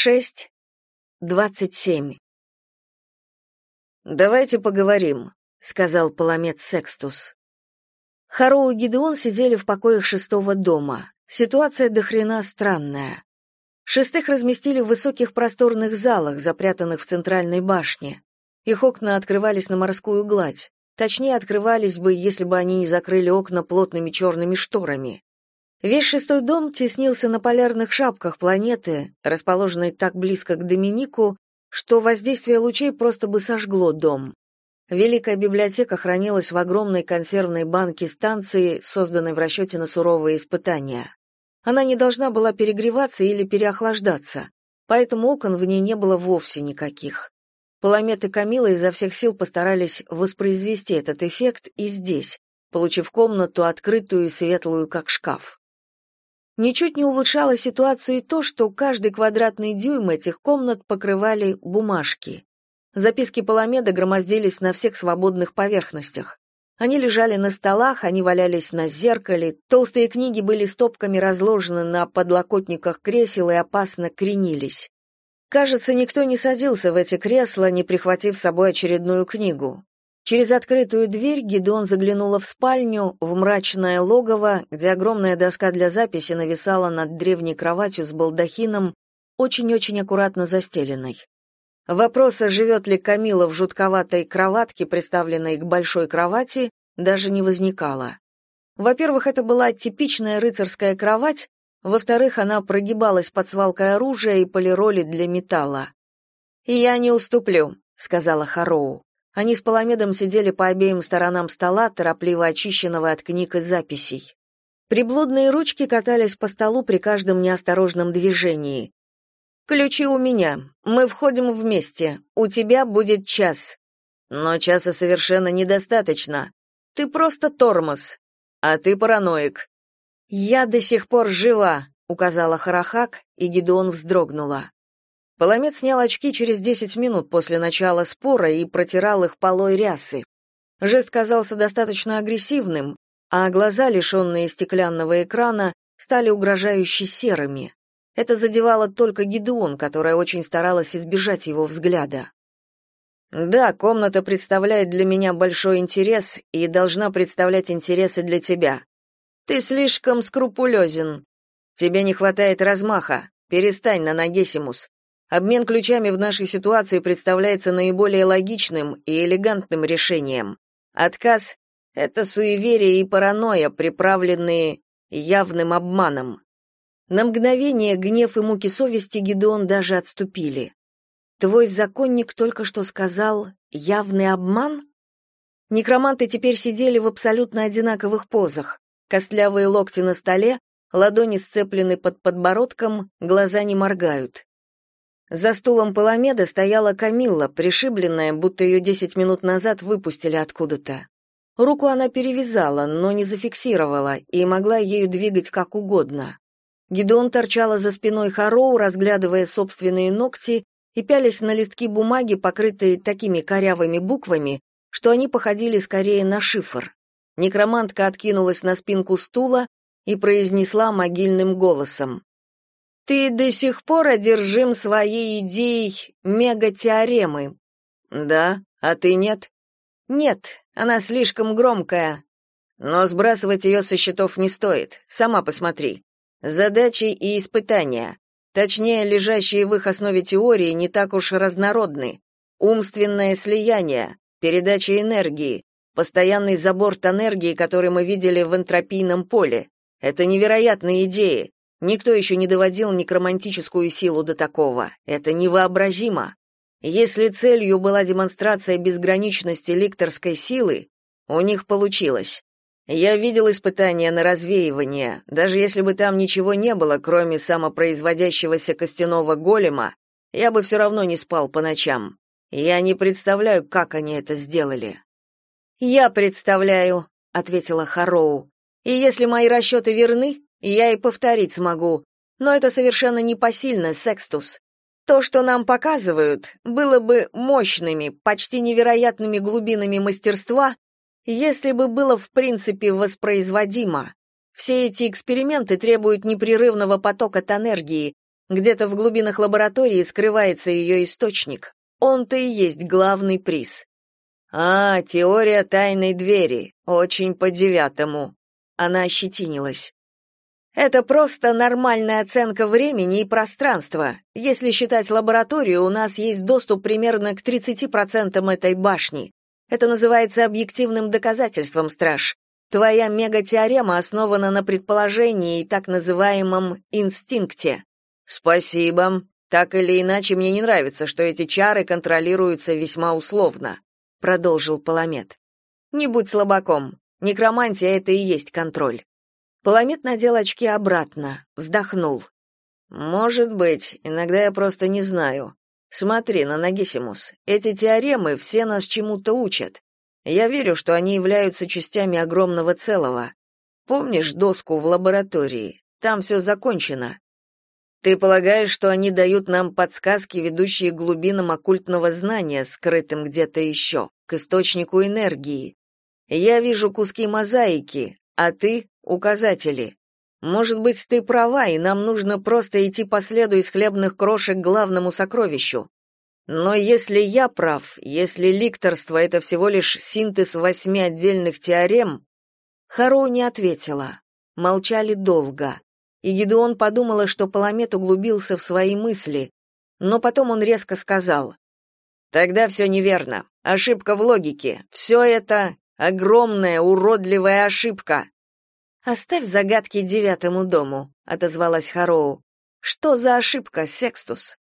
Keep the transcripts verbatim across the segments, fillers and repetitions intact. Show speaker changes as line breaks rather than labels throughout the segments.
шесть, двадцать семь. «Давайте поговорим», — сказал Паламет Секстус. Хароу и Гидеон сидели в покоях шестого дома. Ситуация дохрена странная. Шестых разместили в высоких просторных залах, запрятанных в центральной башне. Их окна открывались на морскую гладь. Точнее, открывались бы, если бы они не закрыли окна плотными черными шторами. Весь шестой дом теснился на полярных шапках планеты, расположенной так близко к Доминику, что воздействие лучей просто бы сожгло дом. Великая библиотека хранилась в огромной консервной банке станции, созданной в расчете на суровые испытания. Она не должна была перегреваться или переохлаждаться, поэтому окон в ней не было вовсе никаких. Паламет и Камила изо всех сил постарались воспроизвести этот эффект и здесь, получив комнату открытую и светлую, как шкаф. Ничуть не улучшало ситуацию и то, что каждый квадратный дюйм этих комнат покрывали бумажки. Записки Паламеда громоздились на всех свободных поверхностях. Они лежали на столах, они валялись на зеркале, толстые книги были стопками разложены на подлокотниках кресел и опасно кренились. Кажется, никто не садился в эти кресла, не прихватив с собой очередную книгу. Через открытую дверь Гидеон заглянула в спальню, в мрачное логово, где огромная доска для записи нависала над древней кроватью с балдахином, очень-очень аккуратно застеленной. Вопроса, живет ли Камила в жутковатой кроватке, приставленной к большой кровати, даже не возникало. Во-первых, это была типичная рыцарская кровать, во-вторых, она прогибалась под свалкой оружия и полироли для металла. «Я не уступлю», — сказала Хароу. Они с Паламедом сидели по обеим сторонам стола, торопливо очищенного от книг и записей. Приблудные ручки катались по столу при каждом неосторожном движении. «Ключи у меня. Мы входим вместе. У тебя будет час». «Но часа совершенно недостаточно. Ты просто тормоз. А ты параноик». «Я до сих пор жива», — указала Харахак, и Гидеон вздрогнула. Паламет снял очки через десять минут после начала спора и протирал их полой рясы. Жест казался достаточно агрессивным, а глаза, лишенные стеклянного экрана, стали угрожающе серыми. Это задевало только Гидеон, которая очень старалась избежать его взгляда. «Да, комната представляет для меня большой интерес и должна представлять интересы для тебя. Ты слишком скрупулезен. Тебе не хватает размаха. Перестань, Нанагесимус. Обмен ключами в нашей ситуации представляется наиболее логичным и элегантным решением. Отказ — это суеверие и паранойя, приправленные явным обманом». На мгновение гнев и муки совести Гидеон даже отступили. «Твой законник только что сказал «явный обман»?» Некроманты теперь сидели в абсолютно одинаковых позах. Костлявые локти на столе, ладони сцеплены под подбородком, глаза не моргают. За стулом Паламеда стояла Камилла, пришибленная, будто ее десять минут назад выпустили откуда-то. Руку она перевязала, но не зафиксировала, и могла ею двигать как угодно. Гидеон торчала за спиной Хароу, разглядывая собственные ногти и пялись на листки бумаги, покрытые такими корявыми буквами, что они походили скорее на шифр. Некромантка откинулась на спинку стула и произнесла могильным голосом: «Ты до сих пор одержим своей идеей мегатеоремы». «Да, а ты нет?» «Нет, она слишком громкая. Но сбрасывать ее со счетов не стоит, сама посмотри. Задачи и испытания, точнее, лежащие в их основе теории, не так уж разнородны. Умственное слияние, передача энергии, постоянный заборт энергии, который мы видели в энтропийном поле. Это невероятные идеи. Никто еще не доводил некромантическую силу до такого. Это невообразимо. Если целью была демонстрация безграничности ликторской силы, у них получилось. Я видел испытания на развеивание. Даже если бы там ничего не было, кроме самопроизводящегося костяного голема, я бы все равно не спал по ночам. Я не представляю, как они это сделали». «Я представляю», — ответила Хароу. «И если мои расчеты верны, я и повторить смогу. Но это совершенно непосильно, Секстус. То, что нам показывают, было бы мощными, почти невероятными глубинами мастерства, если бы было в принципе воспроизводимо. Все эти эксперименты требуют непрерывного потока энергии, Где-то в глубинах лаборатории скрывается ее источник. Он-то и есть главный приз. А, теория тайной двери. Очень по девятому. Она ощетинилась. Это просто нормальная оценка времени и пространства. Если считать лабораторию, у нас есть доступ примерно к тридцати процентам этой башни. Это называется объективным доказательством, Страж. Твоя мегатеорема основана на предположении и так называемом инстинкте. Спасибо. Так или иначе, мне не нравится, что эти чары контролируются весьма условно, продолжил Паламет. Не будь слабаком. Некромантия — это и есть контроль. Паламет надел очки обратно, вздохнул. Может быть, иногда я просто не знаю. Смотри, Нанагисимус, эти теоремы все нас чему-то учат. Я верю, что они являются частями огромного целого. Помнишь доску в лаборатории? Там все закончено. Ты полагаешь, что они дают нам подсказки, ведущие к глубинам оккультного знания, скрытым где-то еще, к источнику энергии? Я вижу куски мозаики, а ты — указатели. Может быть, ты права, и нам нужно просто идти по следу из хлебных крошек к главному сокровищу. Но если я прав, если ликторство — это всего лишь синтез восьми отдельных теорем... Хароу не ответила. Молчали долго. И Гидеон подумала, что Паламет углубился в свои мысли, но потом он резко сказал: «Тогда все неверно. Ошибка в логике. Все это огромная, уродливая ошибка». «Оставь загадки девятому дому», — отозвалась Хароу. «Что за ошибка, Секстус?»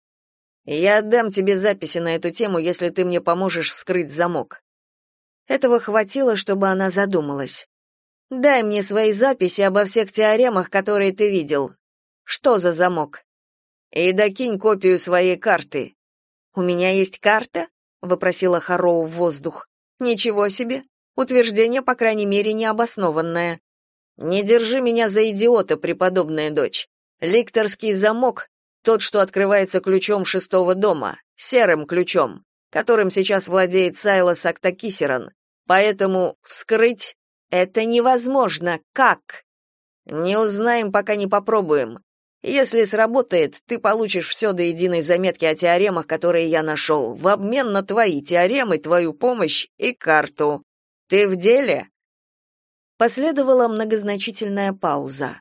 «Я отдам тебе записи на эту тему, если ты мне поможешь вскрыть замок». Этого хватило, чтобы она задумалась. «Дай мне свои записи обо всех теоремах, которые ты видел. Что за замок?» «И докинь копию своей карты». «У меня есть карта?» — вопросила Хароу в воздух. «Ничего себе! Утверждение, по крайней мере, необоснованное». «Не держи меня за идиота, преподобная дочь. Ликторский замок — тот, что открывается ключом шестого дома, серым ключом, которым сейчас владеет Сайлос Актакисеран. Поэтому вскрыть — это невозможно. Как? Не узнаем, пока не попробуем. Если сработает, ты получишь все до единой заметки о теоремах, которые я нашел, в обмен на твои теоремы, твою помощь и карту. Ты в деле?» Последовала многозначительная пауза.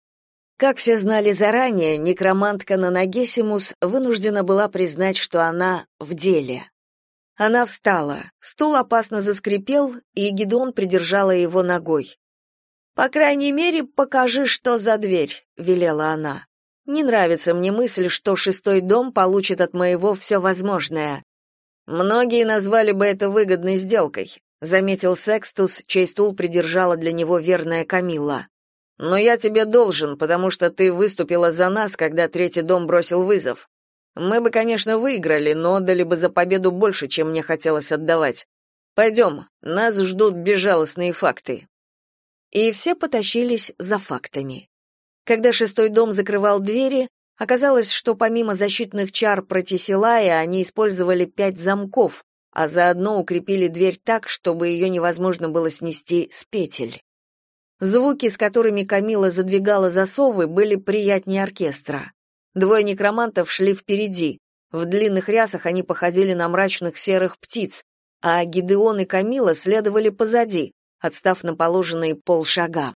Как все знали заранее, некромантка Нанагесимус вынуждена была признать, что она в деле. Она встала, стул опасно заскрипел, и Гидеон придержала его ногой. «По крайней мере, покажи, что за дверь», — велела она. «Не нравится мне мысль, что шестой дом получит от моего все возможное». «Многие назвали бы это выгодной сделкой», — заметил Секстус, чей стул придержала для него верная Камилла. «Но я тебе должен, потому что ты выступила за нас, когда третий дом бросил вызов. Мы бы, конечно, выиграли, но отдали бы за победу больше, чем мне хотелось отдавать. Пойдем, нас ждут безжалостные факты». И все потащились за фактами. Когда шестой дом закрывал двери, оказалось, что помимо защитных чар Протисилая они использовали пять замков, а заодно укрепили дверь так, чтобы ее невозможно было снести с петель. Звуки, с которыми Камила задвигала засовы, были приятнее оркестра. Двое некромантов шли впереди. В длинных рясах они походили на мрачных серых птиц, а Гидеон и Камила следовали позади, отстав на положенные полшага.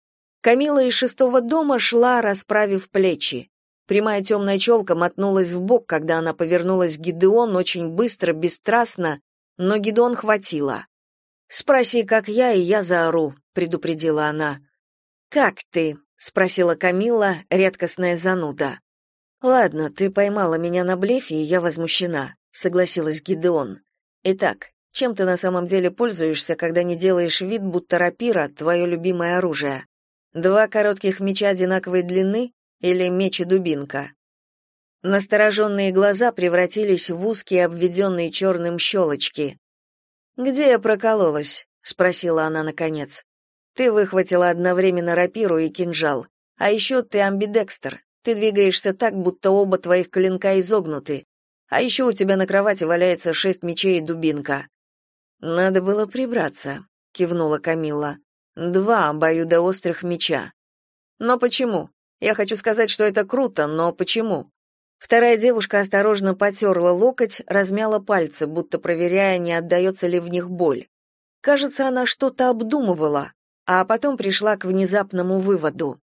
Камила из шестого дома шла, расправив плечи. Прямая темная челка мотнулась вбок, когда она повернулась к Гидеону очень быстро, бесстрастно, но Гидеон хватило. «Спроси, как я, и я заору», — предупредила она. «Как ты?» — спросила Камила, редкостная зануда. «Ладно, ты поймала меня на блефе, и я возмущена», — согласилась Гидеон. «Итак, чем ты на самом деле пользуешься, когда не делаешь вид, будто рапира — твое любимое оружие? Два коротких меча одинаковой длины или меч и дубинка?» Настороженные глаза превратились в узкие, обведенные черным щелочки. «Где я прокололась?» — спросила она наконец. «Ты выхватила одновременно рапиру и кинжал. А еще ты амбидекстер. Ты двигаешься так, будто оба твоих клинка изогнуты. А еще у тебя на кровати валяется шесть мечей и дубинка». «Надо было прибраться», — кивнула Камилла. «Два обоюдоострых меча». «Но почему? Я хочу сказать, что это круто, но почему? Вторая девушка осторожно потерла локоть, размяла пальцы, будто проверяя, не отдаётся ли в них боль. Кажется, она что-то обдумывала, а потом пришла к внезапному выводу.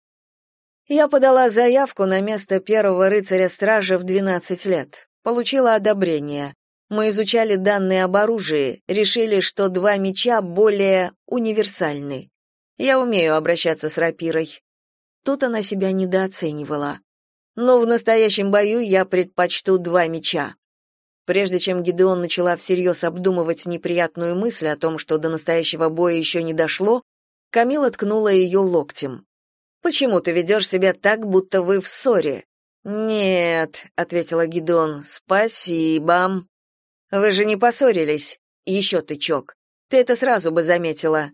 Я подала заявку на место первого рыцаря-стража в двенадцать лет. Получила одобрение. Мы изучали данные об оружии, решили, что два меча более универсальны. Я умею обращаться с рапирой. Тут она себя недооценивала. Но в настоящем бою я предпочту два меча. Прежде чем Гидеон начала всерьез обдумывать неприятную мысль о том, что до настоящего боя еще не дошло, Камила ткнула ее локтем. «Почему ты ведешь себя так, будто вы в ссоре?» «Нет», — ответила Гидеон, — «спасибо». «Вы же не поссорились?» Еще тычок. «Ты это сразу бы заметила».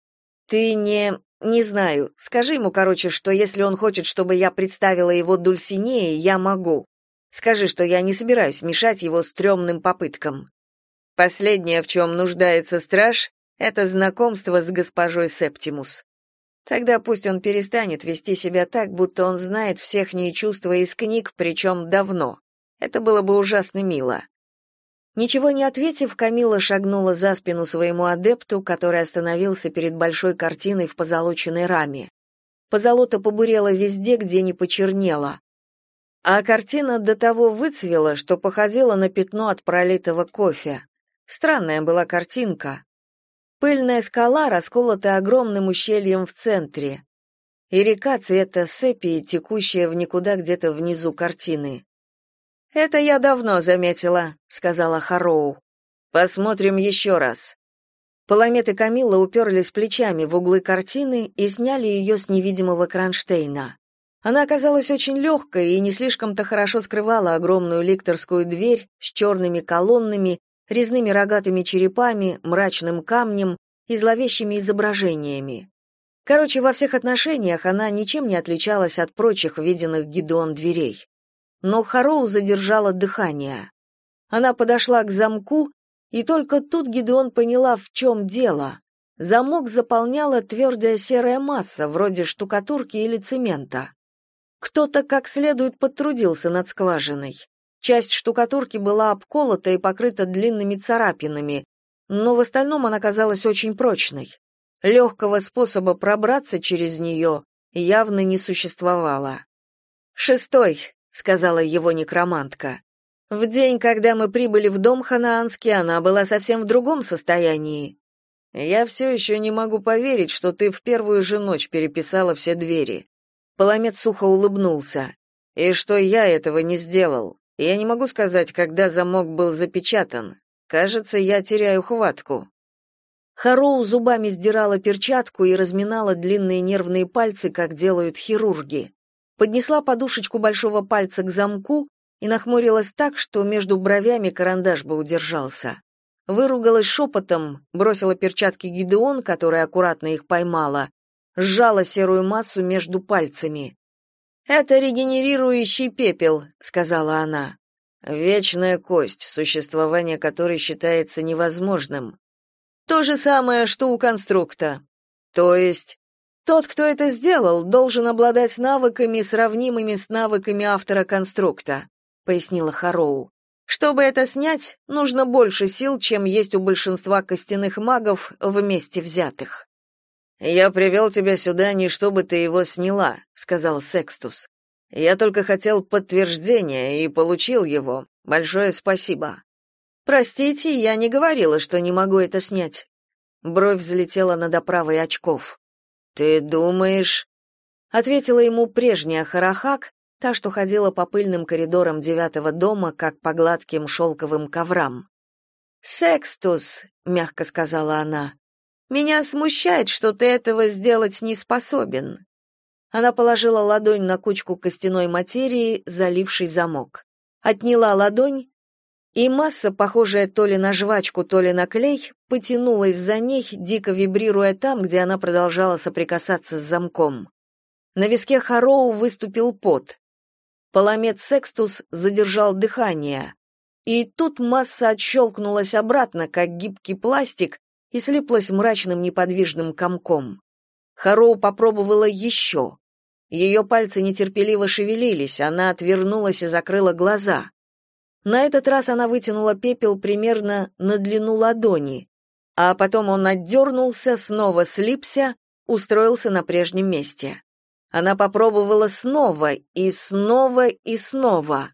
«Ты не... не знаю. Скажи ему, короче, что если он хочет, чтобы я представила его Дульсинее, я могу. Скажи, что я не собираюсь мешать его стрёмным попыткам. Последнее, в чем нуждается страж, это знакомство с госпожой Септимус. Тогда пусть он перестанет вести себя так, будто он знает всехние чувства из книг, причем давно. Это было бы ужасно мило». Ничего не ответив, Камила шагнула за спину своему адепту, который остановился перед большой картиной в позолоченной раме. Позолота побурела везде, где не почернела. А картина до того выцвела, что походила на пятно от пролитого кофе. Странная была картинка. Пыльная скала расколота огромным ущельем в центре, и река цвета сепии, текущая в никуда где-то внизу картины. «Это я давно заметила», — сказала Хароу. «Посмотрим еще раз». Паламет и Камилла уперлись плечами в углы картины и сняли ее с невидимого кронштейна. Она оказалась очень легкой и не слишком-то хорошо скрывала огромную лекторскую дверь с черными колоннами, резными рогатыми черепами, мрачным камнем и зловещими изображениями. Короче, во всех отношениях она ничем не отличалась от прочих виденных Гидеон дверей. Но Хароу задержала дыхание. Она подошла к замку, и только тут Гидеон поняла, в чем дело. Замок заполняла твердая серая масса, вроде штукатурки или цемента. Кто-то как следует потрудился над скважиной. Часть штукатурки была обколота и покрыта длинными царапинами, но в остальном она казалась очень прочной. Легкого способа пробраться через нее явно не существовало. «Шестой», — сказала его некромантка. «В день, когда мы прибыли в дом ханаанский, она была совсем в другом состоянии. Я все еще не могу поверить, что ты в первую же ночь переписала все двери». Паламет сухо улыбнулся. «И что я этого не сделал. Я не могу сказать, когда замок был запечатан. Кажется, я теряю хватку». Хароу зубами сдирала перчатку и разминала длинные нервные пальцы, как делают хирурги. Поднесла подушечку большого пальца к замку и нахмурилась так, что между бровями карандаш бы удержался. Выругалась шепотом, бросила перчатки Гидеон, которая аккуратно их поймала, сжала серую массу между пальцами. «Это регенерирующий пепел», — сказала она. «Вечная кость, существование которой считается невозможным». «То же самое, что у конструкта». «То есть...» «Тот, кто это сделал, должен обладать навыками, сравнимыми с навыками автора конструкта», — пояснила Хароу. «Чтобы это снять, нужно больше сил, чем есть у большинства костяных магов вместе взятых». «Я привел тебя сюда не чтобы ты его сняла», — сказал Секстус. «Я только хотел подтверждения и получил его. Большое спасибо». «Простите, я не говорила, что не могу это снять». Бровь взлетела над оправой очков. «Ты думаешь?» — ответила ему прежняя Харахак, та, что ходила по пыльным коридорам девятого дома, как по гладким шелковым коврам. «Секстус», — мягко сказала она, — «меня смущает, что ты этого сделать не способен». Она положила ладонь на кучку костяной материи, залившей замок. Отняла ладонь, и масса, похожая то ли на жвачку, то ли на клей, потянулась за ней, дико вибрируя там, где она продолжала соприкасаться с замком. На виске Хароу выступил пот. Паламет Секстус задержал дыхание. И тут масса отщелкнулась обратно, как гибкий пластик, и слиплась мрачным неподвижным комком. Хароу попробовала еще. Ее пальцы нетерпеливо шевелились, она отвернулась и закрыла глаза. На этот раз она вытянула пепел примерно на длину ладони, а потом он отдернулся, снова слипся, устроился на прежнем месте. Она попробовала снова, и снова, и снова.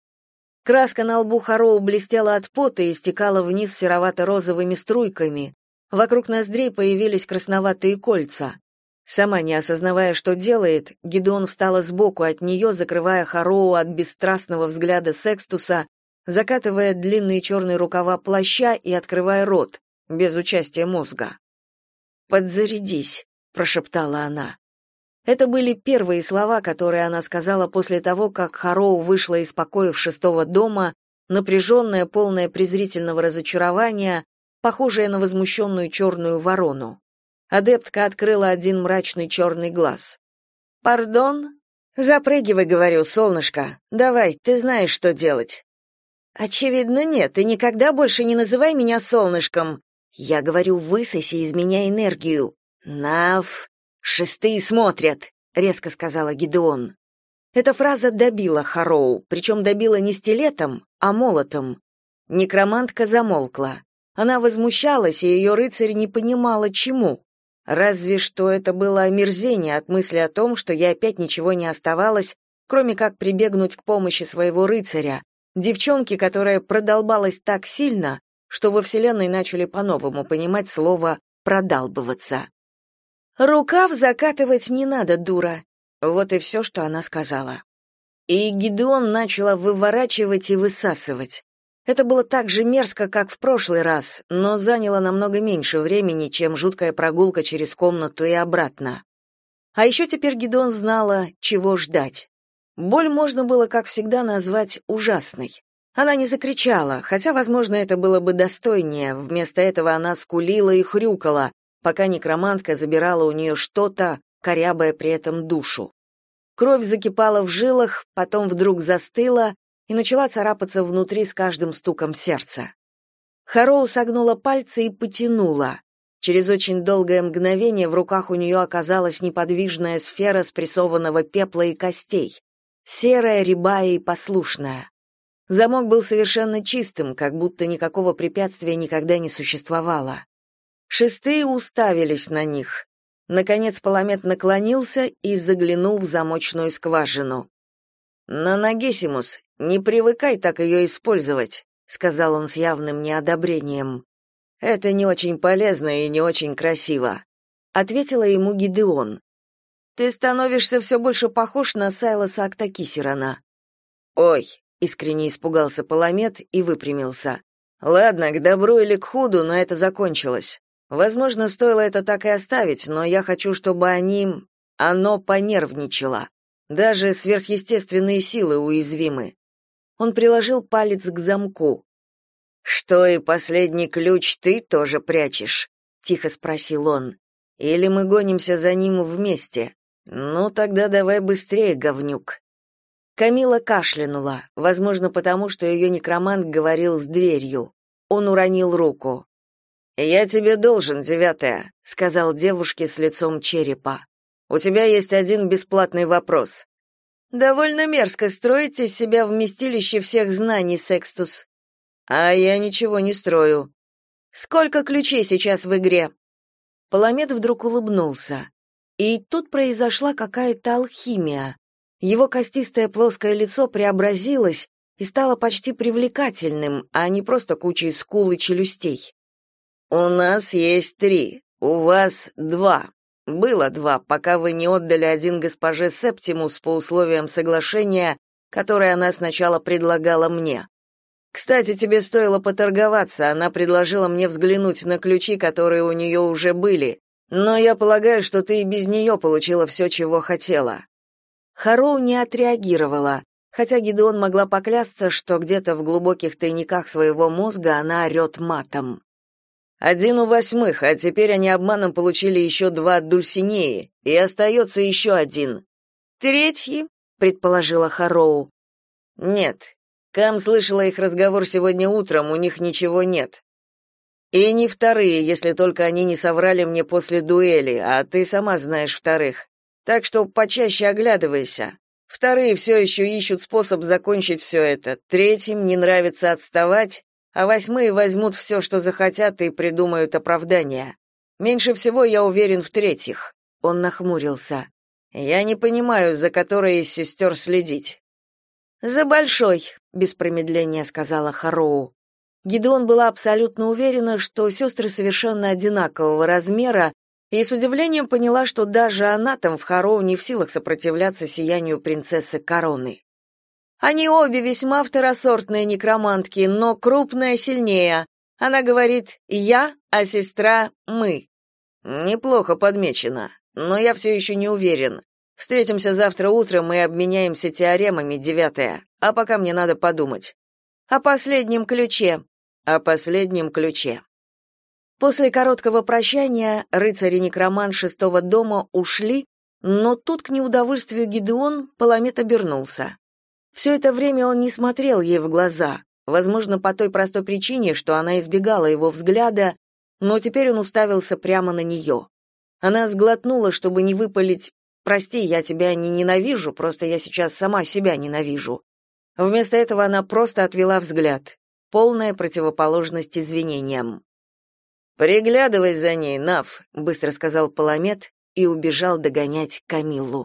Краска на лбу Хароу блестела от пота и стекала вниз серовато-розовыми струйками. Вокруг ноздрей появились красноватые кольца. Сама не осознавая, что делает, Гидеон встала сбоку от нее, закрывая Хароу от бесстрастного взгляда Секстуса, закатывая длинные черные рукава плаща и открывая рот, без участия мозга. «Подзарядись», — прошептала она. Это были первые слова, которые она сказала после того, как Хароу вышла из покоев шестого дома, напряженная, полная презрительного разочарования, похожая на возмущенную черную ворону. Адептка открыла один мрачный черный глаз. «Пардон?» «Запрыгивай, — говорю, — солнышко. Давай, ты знаешь, что делать». «Очевидно, нет, и никогда больше не называй меня солнышком. Я говорю, высоси из меня энергию. Нав, шестые смотрят», — резко сказала Гидеон. Эта фраза добила Хароу, причем добила не стилетом, а молотом. Некромантка замолкла. Она возмущалась, и ее рыцарь не понимала, чему. Разве что это было омерзение от мысли о том, что ей опять ничего не оставалось, кроме как прибегнуть к помощи своего рыцаря, девчонки, которая продолбалась так сильно, что во Вселенной начали по-новому понимать слово «продалбываться». «Рукав закатывать не надо, дура», — вот и все, что она сказала. И Гидеон начала выворачивать и высасывать. Это было так же мерзко, как в прошлый раз, но заняло намного меньше времени, чем жуткая прогулка через комнату и обратно. А еще теперь Гидеон знала, чего ждать. Боль можно было, как всегда, назвать ужасной. Она не закричала, хотя, возможно, это было бы достойнее, вместо этого она скулила и хрюкала, пока некромантка забирала у нее что-то, корябая при этом душу. Кровь закипала в жилах, потом вдруг застыла и начала царапаться внутри с каждым стуком сердца. Хароу согнула пальцы и потянула. Через очень долгое мгновение в руках у нее оказалась неподвижная сфера спрессованного пепла и костей, серая, рябая и послушная. Замок был совершенно чистым, как будто никакого препятствия никогда не существовало. Шестые уставились на них. Наконец Паламет наклонился и заглянул в замочную скважину. «Нанагесимус, не привыкай так ее использовать», — сказал он с явным неодобрением. «Это не очень полезно и не очень красиво», — ответила ему Гидеон. «Ты становишься все больше похож на Сайлоса Актакисерана». «Ой», — искренне испугался Паламет и выпрямился. «Ладно, к добру или к худу, но это закончилось. Возможно, стоило это так и оставить, но я хочу, чтобы они... оно понервничало. Даже сверхъестественные силы уязвимы». Он приложил палец к замку. «Что, и последний ключ ты тоже прячешь?» — тихо спросил он. «Или мы гонимся за ним вместе? Ну, тогда давай быстрее, говнюк». Камила кашлянула, возможно, потому что ее некромант говорил с дверью. Он уронил руку. «Я тебе должен, девятая», — сказал девушке с лицом черепа. «У тебя есть один бесплатный вопрос». «Довольно мерзко строить из себя вместилище всех знаний, Секстус». «А я ничего не строю». «Сколько ключей сейчас в игре?» Паламет вдруг улыбнулся. И тут произошла какая-то алхимия. Его костистое плоское лицо преобразилось и стало почти привлекательным, а не просто кучей скул и челюстей. «У нас есть три, у вас два. Было два, пока вы не отдали один госпоже Септимус по условиям соглашения, которое она сначала предлагала мне. Кстати, тебе стоило поторговаться, она предложила мне взглянуть на ключи, которые у нее уже были, но я полагаю, что ты и без нее получила все, чего хотела». Хароу не отреагировала, хотя Гидеон могла поклясться, что где-то в глубоких тайниках своего мозга она орет матом. «Один у восьмых, а теперь они обманом получили еще два от Дульсинеи, и остается еще один». «Третий?» — предположила Хароу. «Нет. Кам слышала их разговор сегодня утром, у них ничего нет. И не вторые, если только они не соврали мне после дуэли, а ты сама знаешь вторых.
Так что почаще оглядывайся. Вторые все еще ищут способ закончить все это, третьим не нравится отставать, а восьмые возьмут все, что захотят, и придумают оправдания. Меньше всего я уверен в третьих. Он нахмурился. Я не понимаю, за которой из сестер следить. За большой, без промедления сказала Хароу. Гидеон была абсолютно уверена, что сестры совершенно одинакового размера, и с удивлением поняла, что даже она там в Хароу не в силах сопротивляться сиянию принцессы Короны. Они обе весьма второсортные некромантки, но крупная сильнее. Она говорит «я», а сестра «мы». Неплохо подмечено, но я все еще не уверен. Встретимся завтра утром и обменяемся теоремами, девятая. А пока мне надо подумать. О последнем ключе. О последнем ключе. После короткого прощания рыцари некроман шестого дома ушли, но тут, к неудовольствию Гидеон, Паламет обернулся. Все это время он не смотрел ей в глаза, возможно, по той простой причине, что она избегала его взгляда, но теперь он уставился прямо на нее. Она сглотнула, чтобы не выпалить «Прости, я тебя не ненавижу, просто я сейчас сама себя ненавижу». Вместо этого она просто отвела взгляд. Полная противоположность извинениям. «Приглядывай за ней, Нав», — быстро сказал Паламет и убежал догонять Камиллу.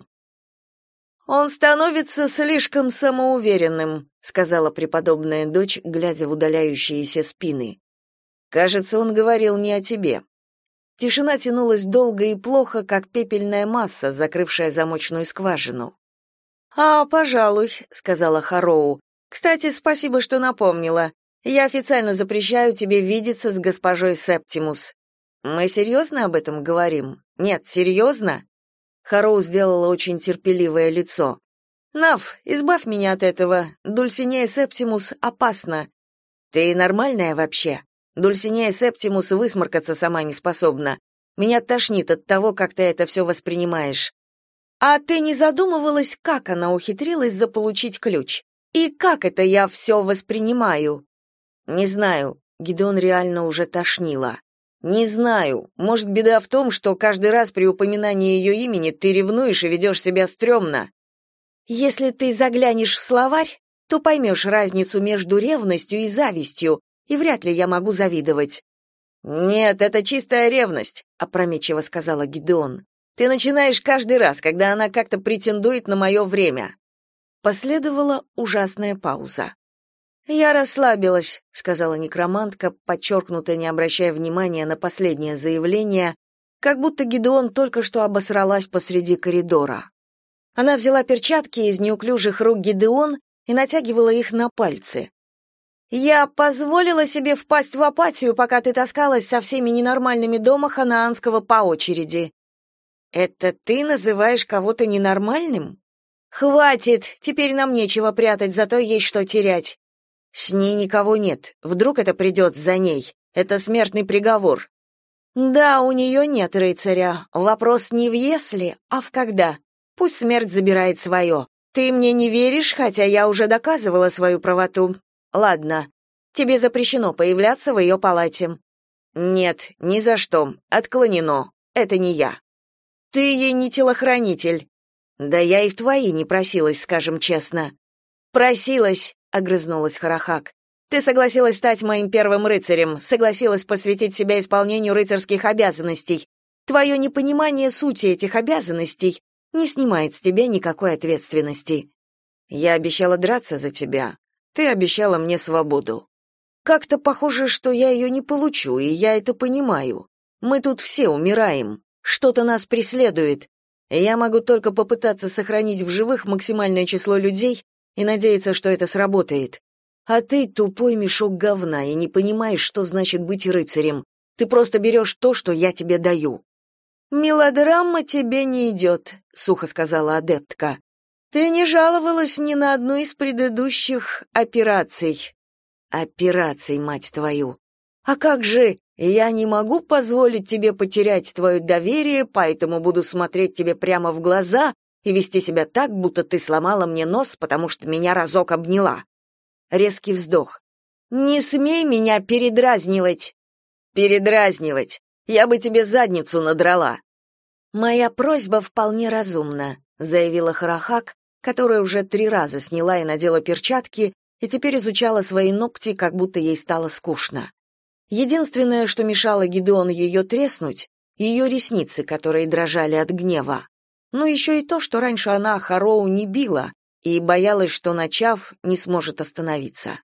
«Он становится слишком самоуверенным», — сказала преподобная дочь, глядя в удаляющиеся спины. «Кажется, он говорил не о тебе». Тишина тянулась долго и плохо, как пепельная масса, закрывшая замочную скважину. «А, пожалуй», — сказала Хароу. «Кстати, спасибо, что напомнила. Я официально запрещаю тебе видеться с госпожой Септимус». «Мы серьезно об этом говорим? Нет, серьезно?» Хароу сделала очень терпеливое лицо. «Нав, избавь меня от этого. Дульсинея Септимус опасна». «Ты нормальная вообще? Дульсинея Септимус высморкаться сама не способна. Меня тошнит от того, как ты это все воспринимаешь». «А ты не задумывалась, как она ухитрилась заполучить ключ? И как это я все воспринимаю?» «Не знаю», — Гидеон реально уже тошнило. «Не знаю. Может, беда в том, что каждый раз при упоминании ее имени ты ревнуешь и ведешь себя стрёмно». «Если ты заглянешь в словарь, то поймешь разницу между ревностью и завистью, и вряд ли я могу завидовать». «Нет, это чистая ревность», — опрометчиво сказала Гидеон. «Ты начинаешь каждый раз, когда она как-то претендует на мое время». Последовала ужасная пауза. «Я расслабилась», — сказала некромантка, подчеркнуто не обращая внимания на последнее заявление, как будто Гидеон только что обосралась посреди коридора. Она взяла перчатки из неуклюжих рук Гидеон и натягивала их на пальцы. «Я позволила себе впасть в апатию, пока ты таскалась со всеми ненормальными дома Ханаанского по очереди». «Это ты называешь кого-то ненормальным?» «Хватит, теперь нам нечего прятать, зато есть что терять». «С ней никого нет. Вдруг это придет за ней. Это смертный приговор». «Да, у нее нет рыцаря. Вопрос не в если, а в когда. Пусть смерть забирает свое. Ты мне не веришь, хотя я уже доказывала свою правоту. Ладно, тебе запрещено появляться в ее палате». «Нет, ни за что. Отклонено. Это не я». «Ты ей не телохранитель». «Да я и в твои не просилась, скажем честно». «Просилась», — огрызнулась Харахак. «Ты согласилась стать моим первым рыцарем, согласилась посвятить себя исполнению рыцарских обязанностей. Твое непонимание сути этих обязанностей не снимает с тебя никакой ответственности. Я обещала драться за тебя. Ты обещала мне свободу. Как-то похоже, что я ее не получу, и я это понимаю. Мы тут все умираем. Что-то нас преследует. Я могу только попытаться сохранить в живых максимальное число людей и надеяться, что это сработает. А ты тупой мешок говна и не понимаешь, что значит быть рыцарем. Ты просто берешь то, что я тебе даю». «Мелодрама тебе не идет», — сухо сказала адептка. «Ты не жаловалась ни на одну из предыдущих операций». «Операций, мать твою! А как же, я не могу позволить тебе потерять твое доверие, поэтому буду смотреть тебе прямо в глаза и вести себя так, будто ты сломала мне нос, потому что меня разок обняла». Резкий вздох. «Не смей меня передразнивать!» «Передразнивать! Я бы тебе задницу надрала!»
«Моя просьба вполне разумна», — заявила Харахак, которая уже три раза сняла и надела перчатки и теперь изучала свои ногти, как будто ей стало скучно. Единственное, что мешало Гидеону ее треснуть, ее ресницы, которые дрожали от гнева. Но еще и то, что раньше она Хароу не била и боялась, что, начав, не сможет остановиться.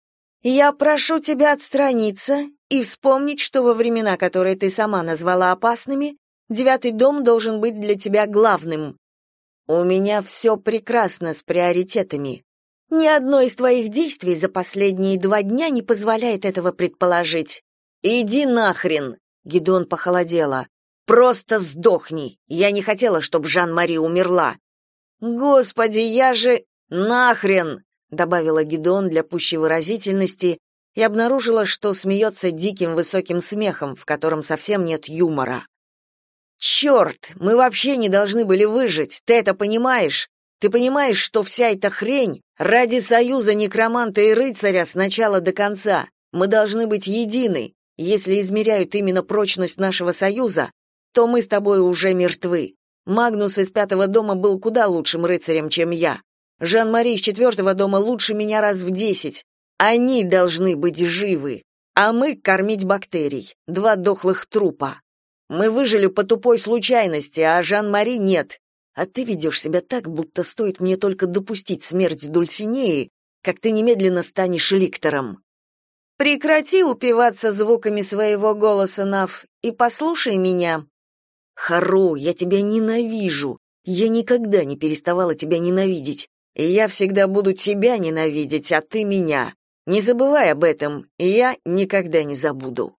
«Я прошу тебя отстраниться и вспомнить, что во времена, которые ты сама назвала опасными, девятый дом должен быть для тебя главным. У меня все прекрасно с приоритетами. Ни одно из твоих действий за последние два дня не позволяет этого предположить. Иди нахрен!» Гидеон похолодела. «Просто сдохни! Я не хотела, чтобы Жан-Мари умерла!» «Господи, я же... Нахрен!» добавила Гидеон для пущей выразительности и обнаружила, что смеется диким высоким смехом, в котором совсем нет юмора. «Черт, мы вообще не должны были выжить, ты это понимаешь? Ты понимаешь, что вся эта хрень ради союза некроманта и рыцаря с начала до конца? Мы должны быть едины. Если измеряют именно прочность нашего союза, то мы с тобой уже мертвы. Магнус из пятого дома был куда лучшим рыцарем, чем я. Жан-Мари из четвертого дома лучше меня раз в десять. Они должны быть живы, а мы кормить бактерий, два дохлых трупа. Мы выжили по тупой случайности, а Жан-Мари нет. А ты ведешь себя так, будто стоит мне только допустить смерть Дульсинеи, как ты немедленно станешь ликтором. Прекрати упиваться звуками своего голоса, Нав, и послушай меня. Хару, я тебя ненавижу. Я никогда не переставала тебя ненавидеть. И я всегда буду тебя ненавидеть, а ты меня. Не забывай об этом, и я никогда не забуду.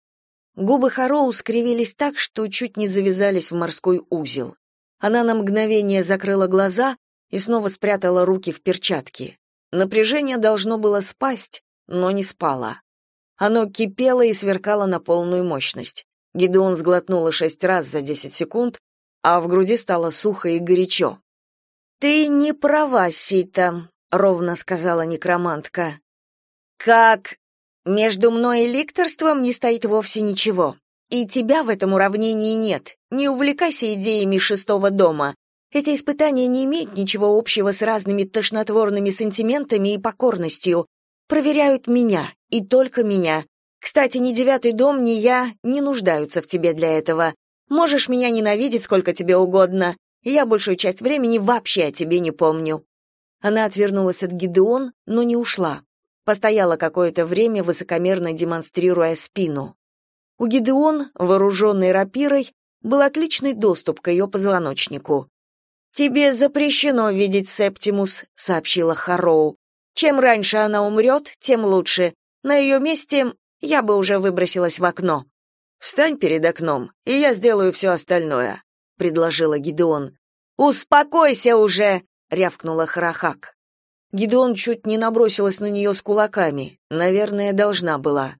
Губы Хароу скривились так, что чуть не завязались в морской узел. Она на мгновение закрыла глаза и снова спрятала руки в перчатки. Напряжение должно было спасть, но не спало. Оно кипело и сверкало на полную мощность. Гидеон сглотнула шесть раз за десять секунд, а в груди стало сухо и горячо. «Ты не права, Сита», — ровно сказала некромантка. «Как? Между мной и ликторством не стоит вовсе ничего. И тебя в этом уравнении нет. Не увлекайся идеями шестого дома. Эти испытания не имеют ничего общего с разными тошнотворными сантиментами и покорностью. Проверяют меня, и только меня. Кстати, ни девятый дом, ни я не нуждаются в тебе для этого. Можешь меня ненавидеть сколько тебе угодно. Я большую часть времени вообще о тебе не помню». Она отвернулась от Гидеон, но не ушла. Постояла какое-то время, высокомерно демонстрируя спину. У Гидеон, вооруженной рапирой, был отличный доступ к ее позвоночнику. «Тебе запрещено видеть Септимус», — сообщила Хароу. «Чем раньше она умрет, тем лучше. На ее месте я бы уже выбросилась в окно». «Встань перед окном, и я сделаю все остальное», — предложила Гидеон. «Успокойся уже!» — рявкнула Харахак. Гидеон чуть не набросилась на нее с кулаками. Наверное, должна была.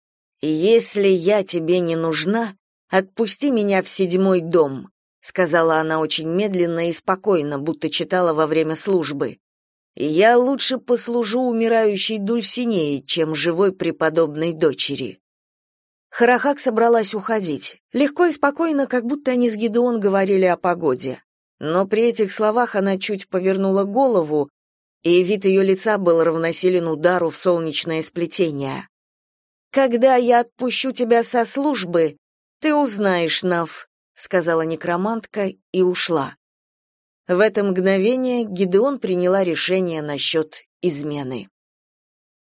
«Если я тебе не нужна, отпусти меня в седьмой дом», — сказала она очень медленно и спокойно, будто читала во время службы. «Я лучше послужу умирающей Дульсинее, чем живой преподобной дочери». Харахак собралась уходить. Легко и спокойно, как будто они с Гидеон говорили о погоде. Но при этих словах она чуть повернула голову, и вид ее лица был равносилен удару в солнечное сплетение. «Когда я отпущу тебя со службы, ты узнаешь, Нав», — сказала некромантка и ушла. В это мгновение Гидеон приняла решение насчет измены.